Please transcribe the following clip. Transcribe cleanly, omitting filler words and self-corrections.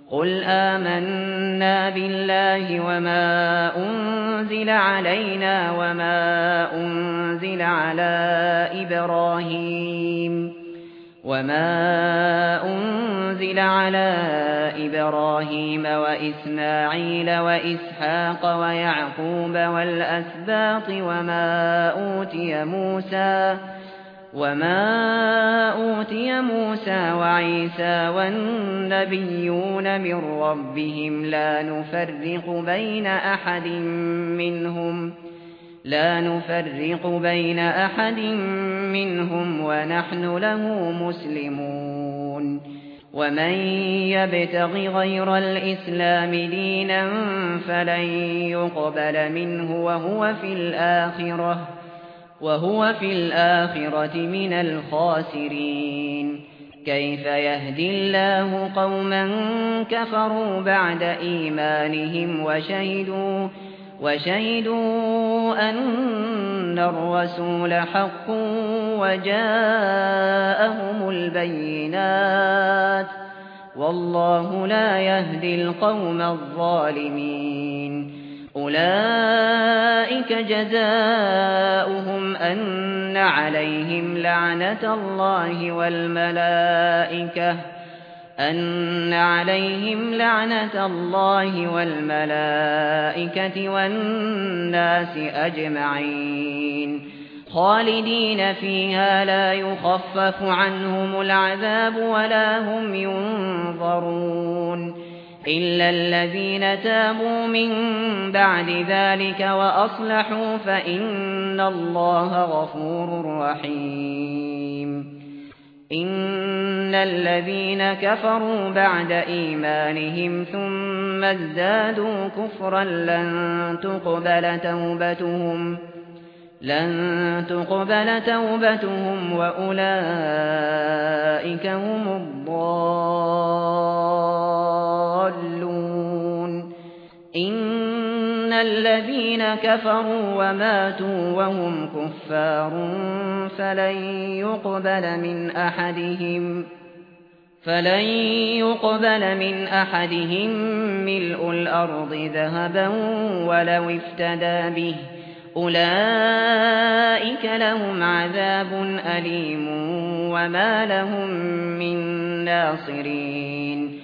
قل آمنا بالله وما أنزل علينا وما أنزل على إبراهيم وإسماعيل وإسحاق ويعقوب والأسباط وما أوتي موسى وعيسى والنبيون من ربهم لا نفرق بين أحد منهم ونحن له مسلمون ومن يبتغ غير الإسلام دينا فلن يقبل منه وهو في الآخرة من الخاسرين كيف يهدي الله قوما كفروا بعد إيمانهم وشهدوا أن الرسول حق وجاءهم البينات والله لا يهدي القوم الظالمين أولئك جزاؤهم أن عليهم لعنة الله والملائكة والناس أجمعين خالدين فيها لا يخفف عنهم العذاب ولا هم ينظرون إلا الذين تابوا من بعد ذلك وأصلحوا فإن الله غفور رحيم إن الذين كفروا بعد إيمانهم ثم ازدادوا كفرا لن تقبل توبتهم وأولئك هم الضالون إن الذين كفروا وماتوا وهم كفار فلن يقبل من أحدهم ملء الأرض ذهبا ولو افتدى به أولئك لهم عذاب أليم وما لهم من ناصرين